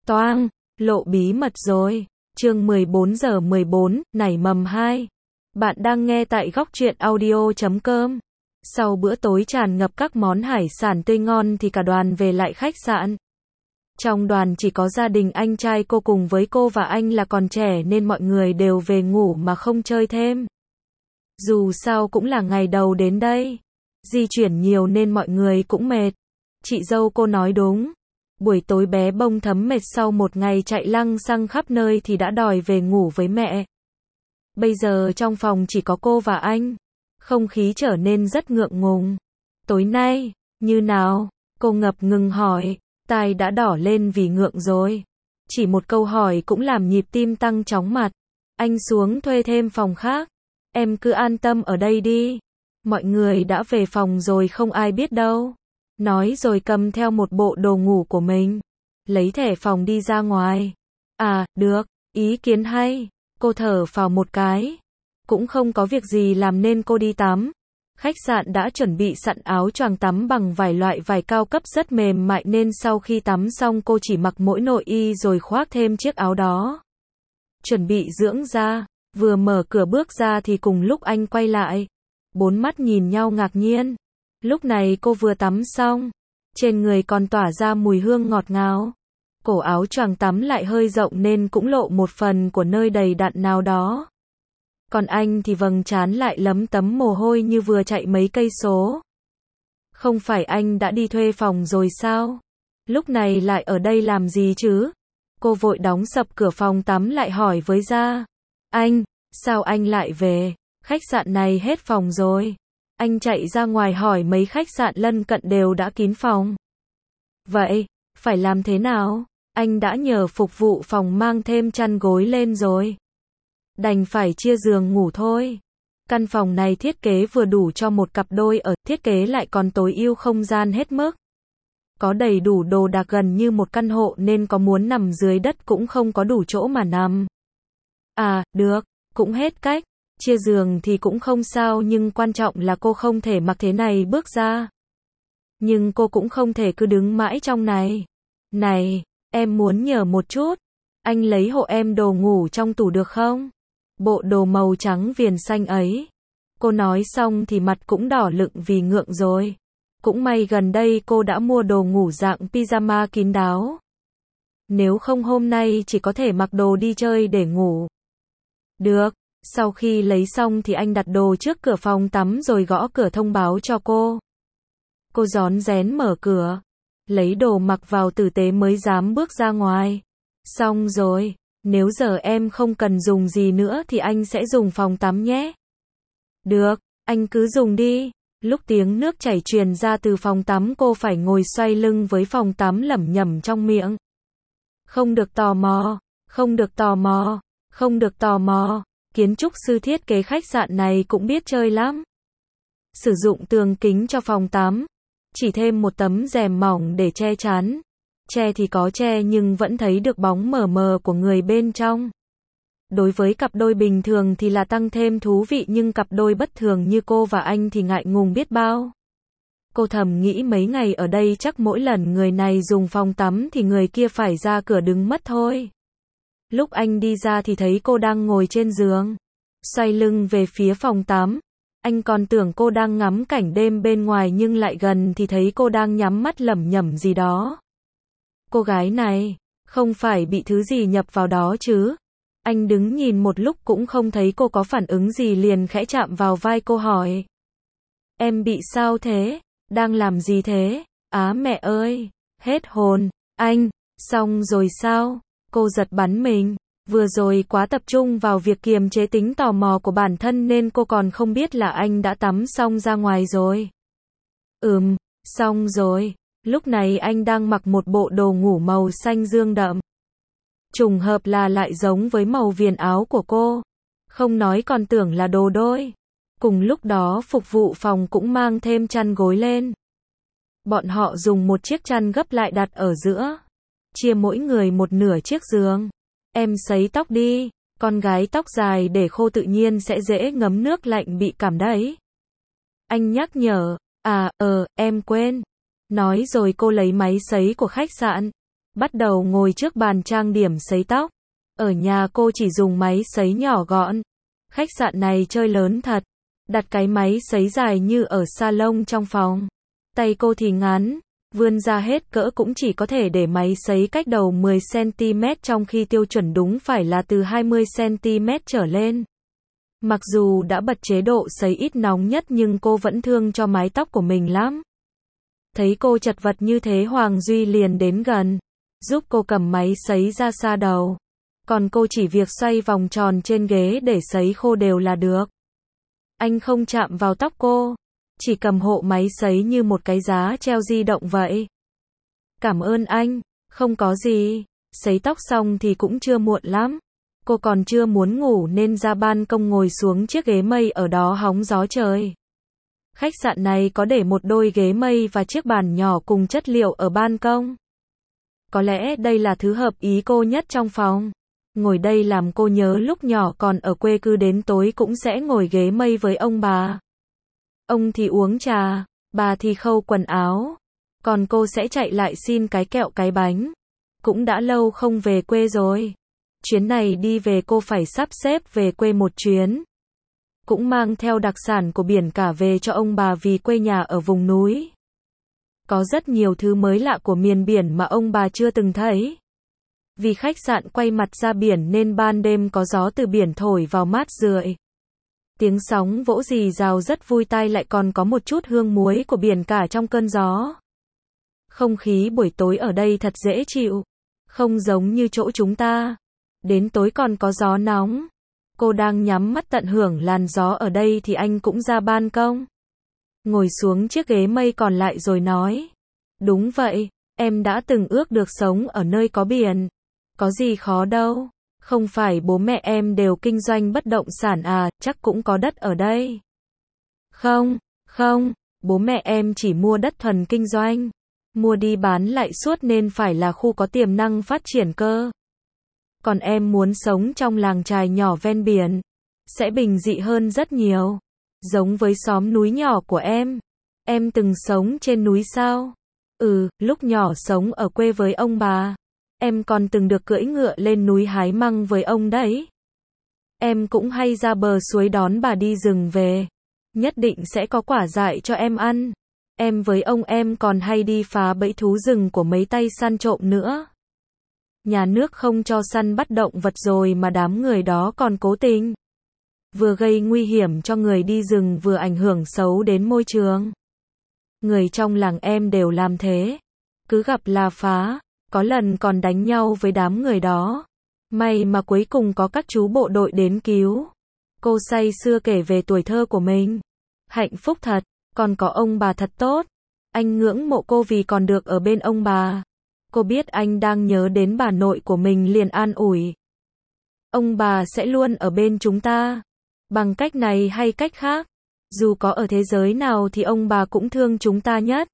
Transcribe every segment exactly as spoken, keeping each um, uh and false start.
Toang, lộ bí mật rồi. Chương mười bốn giờ mười bốn, nảy mầm hai. Bạn đang nghe tại góc truyện audio chấm com. Sau bữa tối tràn ngập các món hải sản tươi ngon thì cả đoàn về lại khách sạn. Trong đoàn chỉ có gia đình anh trai cô cùng với cô và anh là còn trẻ nên mọi người đều về ngủ mà không chơi thêm. Dù sao cũng là ngày đầu đến đây. Di chuyển nhiều nên mọi người cũng mệt. Chị dâu cô nói đúng. Buổi tối bé bông thấm mệt sau một ngày chạy lăng xăng khắp nơi thì đã đòi về ngủ với mẹ. Bây giờ trong phòng chỉ có cô và anh. Không khí trở nên rất ngượng ngùng. Tối nay, như nào? Cô ngập ngừng hỏi, tai đã đỏ lên vì ngượng rồi. Chỉ một câu hỏi cũng làm nhịp tim tăng chóng mặt. Anh xuống thuê thêm phòng khác. Em cứ an tâm ở đây đi. Mọi người đã về phòng rồi không ai biết đâu. Nói rồi cầm theo một bộ đồ ngủ của mình. Lấy thẻ phòng đi ra ngoài. À, được, ý kiến hay. Cô thở phào một cái. Cũng không có việc gì làm nên cô đi tắm. Khách sạn đã chuẩn bị sẵn áo choàng tắm bằng vải loại vải cao cấp rất mềm mại nên sau khi tắm xong cô chỉ mặc mỗi nội y rồi khoác thêm chiếc áo đó. Chuẩn bị dưỡng da. Vừa mở cửa bước ra thì cùng lúc anh quay lại. Bốn mắt nhìn nhau ngạc nhiên. Lúc này cô vừa tắm xong. Trên người còn tỏa ra mùi hương ngọt ngào. Cổ áo choàng tắm lại hơi rộng nên cũng lộ một phần của nơi đầy đặn nào đó. Còn anh thì vầng trán lại lấm tấm mồ hôi như vừa chạy mấy cây số. Không phải anh đã đi thuê phòng rồi sao? Lúc này lại ở đây làm gì chứ? Cô vội đóng sập cửa phòng tắm lại hỏi với Gia. Anh, sao anh lại về? Khách sạn này hết phòng rồi. Anh chạy ra ngoài hỏi mấy khách sạn lân cận đều đã kín phòng. Vậy, phải làm thế nào? Anh đã nhờ phục vụ phòng mang thêm chăn gối lên rồi. Đành phải chia giường ngủ thôi. Căn phòng này thiết kế vừa đủ cho một cặp đôi ở, thiết kế lại còn tối ưu không gian hết mức. Có đầy đủ đồ đạc gần như một căn hộ nên có muốn nằm dưới đất cũng không có đủ chỗ mà nằm. À, được, cũng hết cách. Chia giường thì cũng không sao nhưng quan trọng là cô không thể mặc thế này bước ra. Nhưng cô cũng không thể cứ đứng mãi trong này. Này, em muốn nhờ một chút. Anh lấy hộ em đồ ngủ trong tủ được không? Bộ đồ màu trắng viền xanh ấy. Cô nói xong thì mặt cũng đỏ lựng vì ngượng rồi. Cũng may gần đây cô đã mua đồ ngủ dạng pyjama kín đáo. Nếu không hôm nay chỉ có thể mặc đồ đi chơi để ngủ. Được. Sau khi lấy xong thì anh đặt đồ trước cửa phòng tắm rồi gõ cửa thông báo cho cô. Cô rón rén mở cửa. Lấy đồ mặc vào tử tế mới dám bước ra ngoài. Xong rồi, nếu giờ em không cần dùng gì nữa thì anh sẽ dùng phòng tắm nhé. Được, anh cứ dùng đi. Lúc tiếng nước chảy truyền ra từ phòng tắm cô phải ngồi xoay lưng với phòng tắm lẩm nhẩm trong miệng. Không được tò mò, không được tò mò, không được tò mò. Kiến trúc sư thiết kế khách sạn này cũng biết chơi lắm. Sử dụng tường kính cho phòng tắm. Chỉ thêm một tấm rèm mỏng để che chắn. Che thì có che nhưng vẫn thấy được bóng mờ mờ của người bên trong. Đối với cặp đôi bình thường thì là tăng thêm thú vị nhưng cặp đôi bất thường như cô và anh thì ngại ngùng biết bao. Cô thầm nghĩ mấy ngày ở đây chắc mỗi lần người này dùng phòng tắm thì người kia phải ra cửa đứng mất thôi. Lúc anh đi ra thì thấy cô đang ngồi trên giường, xoay lưng về phía phòng tắm. Anh còn tưởng cô đang ngắm cảnh đêm bên ngoài nhưng lại gần thì thấy cô đang nhắm mắt lẩm nhẩm gì đó. Cô gái này, không phải bị thứ gì nhập vào đó chứ? Anh đứng nhìn một lúc cũng không thấy cô có phản ứng gì liền khẽ chạm vào vai cô hỏi. Em bị sao thế? Đang làm gì thế? Á mẹ ơi! Hết hồn! Anh! Xong rồi sao? Cô giật bắn mình. Vừa rồi quá tập trung vào việc kiềm chế tính tò mò của bản thân nên cô còn không biết là anh đã tắm xong ra ngoài rồi. Ừm, xong rồi. Lúc này anh đang mặc một bộ đồ ngủ màu xanh dương đậm. Trùng hợp là lại giống với màu viền áo của cô. Không nói còn tưởng là đồ đôi. Cùng lúc đó phục vụ phòng cũng mang thêm chăn gối lên. Bọn họ dùng một chiếc chăn gấp lại đặt ở giữa. Chia mỗi người một nửa chiếc giường. Em sấy tóc đi. Con gái tóc dài để khô tự nhiên sẽ dễ ngấm nước lạnh bị cảm đấy. Anh nhắc nhở. À, ờ, em quên. Nói rồi cô lấy máy sấy của khách sạn. bắt đầu ngồi trước bàn trang điểm sấy tóc. Ở nhà cô chỉ dùng máy sấy nhỏ gọn. Khách sạn này chơi lớn thật. Đặt cái máy sấy dài như ở salon trong phòng. Tay cô thì ngắn, vươn ra hết cỡ cũng chỉ có thể để máy sấy cách đầu mười xăng-ti-mét trong khi tiêu chuẩn đúng phải là từ hai mươi xăng-ti-mét trở lên. Mặc dù đã bật chế độ sấy ít nóng nhất nhưng cô vẫn thương cho mái tóc của mình lắm. Thấy cô chật vật như thế Hoàng Duy liền đến gần, giúp cô cầm máy sấy ra xa đầu. Còn cô chỉ việc xoay vòng tròn trên ghế để sấy khô đều là được. Anh không chạm vào tóc cô, chỉ cầm hộ máy sấy như một cái giá treo di động vậy. Cảm ơn anh, không có gì, sấy tóc xong thì cũng chưa muộn lắm. Cô còn chưa muốn ngủ nên ra ban công ngồi xuống chiếc ghế mây ở đó hóng gió trời. Khách sạn này có để một đôi ghế mây và chiếc bàn nhỏ cùng chất liệu ở ban công. Có lẽ đây là thứ hợp ý cô nhất trong phòng. Ngồi đây làm cô nhớ lúc nhỏ còn ở quê cứ đến tối cũng sẽ ngồi ghế mây với ông bà. Ông thì uống trà, bà thì khâu quần áo, còn cô sẽ chạy lại xin cái kẹo cái bánh. Cũng đã lâu không về quê rồi. Chuyến này đi về cô phải sắp xếp về quê một chuyến. Cũng mang theo đặc sản của biển cả về cho ông bà vì quê nhà ở vùng núi. Có rất nhiều thứ mới lạ của miền biển mà ông bà chưa từng thấy. Vì khách sạn quay mặt ra biển nên ban đêm có gió từ biển thổi vào mát rượi. Tiếng sóng vỗ rì rào rất vui tai lại còn có một chút hương muối của biển cả trong cơn gió. Không khí buổi tối ở đây thật dễ chịu. Không giống như chỗ chúng ta. Đến tối còn có gió nóng. Cô đang nhắm mắt tận hưởng làn gió ở đây thì anh cũng ra ban công. Ngồi xuống chiếc ghế mây còn lại rồi nói. Đúng vậy, em đã từng ước được sống ở nơi có biển. Có gì khó đâu. Không phải bố mẹ em đều kinh doanh bất động sản à, chắc cũng có đất ở đây. Không, không, bố mẹ em chỉ mua đất thuần kinh doanh. Mua đi bán lại suốt nên phải là khu có tiềm năng phát triển cơ. Còn em muốn sống trong làng chài nhỏ ven biển. Sẽ bình dị hơn rất nhiều. Giống với xóm núi nhỏ của em. Em từng sống trên núi sao? Ừ, lúc nhỏ sống ở quê với ông bà. Em còn từng được cưỡi ngựa lên núi hái măng với ông đấy. Em cũng hay ra bờ suối đón bà đi rừng về. Nhất định sẽ có quả dại cho em ăn. Em với ông em còn hay đi phá bẫy thú rừng của mấy tay săn trộm nữa. Nhà nước không cho săn bắt động vật rồi mà đám người đó còn cố tình. Vừa gây nguy hiểm cho người đi rừng vừa ảnh hưởng xấu đến môi trường. Người trong làng em đều làm thế. Cứ gặp là phá. Có lần còn đánh nhau với đám người đó. May mà cuối cùng có các chú bộ đội đến cứu. Cô say sưa kể về tuổi thơ của mình. Hạnh phúc thật, còn có ông bà thật tốt. Anh ngưỡng mộ cô vì còn được ở bên ông bà. Cô biết anh đang nhớ đến bà nội của mình liền an ủi. Ông bà sẽ luôn ở bên chúng ta. Bằng cách này hay cách khác. Dù có ở thế giới nào thì ông bà cũng thương chúng ta nhất.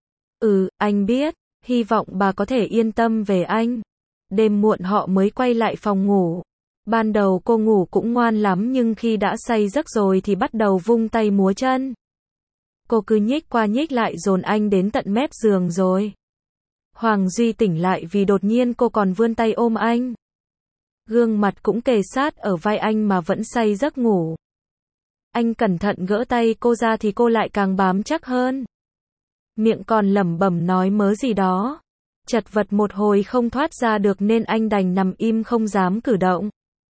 Ừ, anh biết. Hy vọng bà có thể yên tâm về anh. Đêm muộn họ mới quay lại phòng ngủ. Ban đầu cô ngủ cũng ngoan lắm nhưng khi đã say giấc rồi thì bắt đầu vung tay múa chân. Cô cứ nhích qua nhích lại dồn anh đến tận mép giường rồi. Hoàng Duy tỉnh lại vì đột nhiên cô còn vươn tay ôm anh. Gương mặt cũng kề sát ở vai anh mà vẫn say giấc ngủ. Anh cẩn thận gỡ tay cô ra thì cô lại càng bám chắc hơn. Miệng còn lẩm bẩm nói mớ gì đó. Chật vật một hồi không thoát ra được nên anh đành nằm im không dám cử động.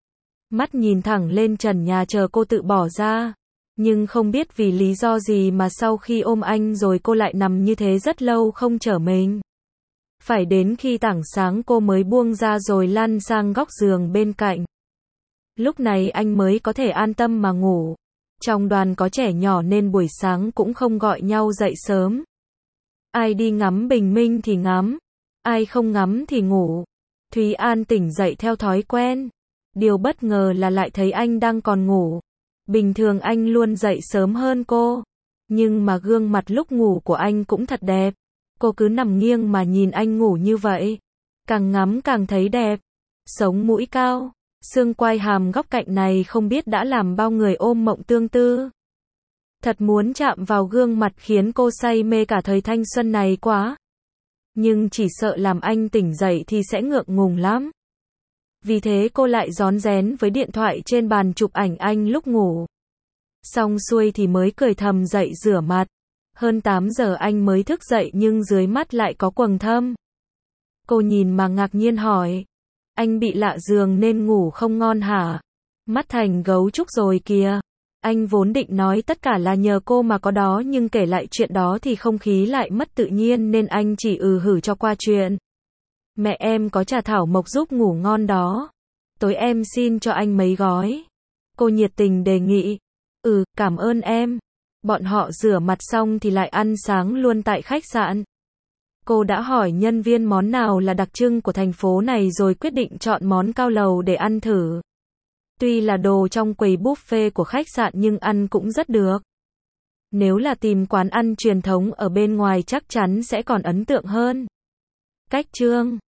Mắt nhìn thẳng lên trần nhà chờ cô tự bỏ ra. Nhưng không biết vì lý do gì mà sau khi ôm anh rồi cô lại nằm như thế rất lâu không trở mình. Phải đến khi tảng sáng cô mới buông ra rồi lăn sang góc giường bên cạnh. Lúc này anh mới có thể an tâm mà ngủ. Trong đoàn có trẻ nhỏ nên buổi sáng cũng không gọi nhau dậy sớm. Ai đi ngắm bình minh thì ngắm, ai không ngắm thì ngủ. Thúy An tỉnh dậy theo thói quen. Điều bất ngờ là lại thấy anh đang còn ngủ. Bình thường anh luôn dậy sớm hơn cô. Nhưng mà gương mặt lúc ngủ của anh cũng thật đẹp. Cô cứ nằm nghiêng mà nhìn anh ngủ như vậy. Càng ngắm càng thấy đẹp. Sống mũi cao, xương quai hàm góc cạnh này không biết đã làm bao người ôm mộng tương tư. Thật muốn chạm vào gương mặt khiến cô say mê cả thời thanh xuân này quá. Nhưng chỉ sợ làm anh tỉnh dậy thì sẽ ngượng ngùng lắm. Vì thế cô lại rón rén với điện thoại trên bàn chụp ảnh anh lúc ngủ. Xong xuôi thì mới cười thầm dậy rửa mặt. Hơn tám giờ anh mới thức dậy nhưng dưới mắt lại có quầng thâm. Cô nhìn mà ngạc nhiên hỏi. Anh bị lạ giường nên ngủ không ngon hả? Mắt thành gấu trúc rồi kìa. Anh vốn định nói tất cả là nhờ cô mà có đó nhưng kể lại chuyện đó thì không khí lại mất tự nhiên nên anh chỉ ừ hử cho qua chuyện. Mẹ em có trà thảo mộc giúp ngủ ngon đó. Tối em xin cho anh mấy gói. Cô nhiệt tình đề nghị. Ừ, cảm ơn em. Bọn họ rửa mặt xong thì lại ăn sáng luôn tại khách sạn. Cô đã hỏi nhân viên món nào là đặc trưng của thành phố này rồi quyết định chọn món cao lầu để ăn thử. Tuy là đồ trong quầy buffet của khách sạn nhưng ăn cũng rất được. Nếu là tìm quán ăn truyền thống ở bên ngoài chắc chắn sẽ còn ấn tượng hơn. Cách chương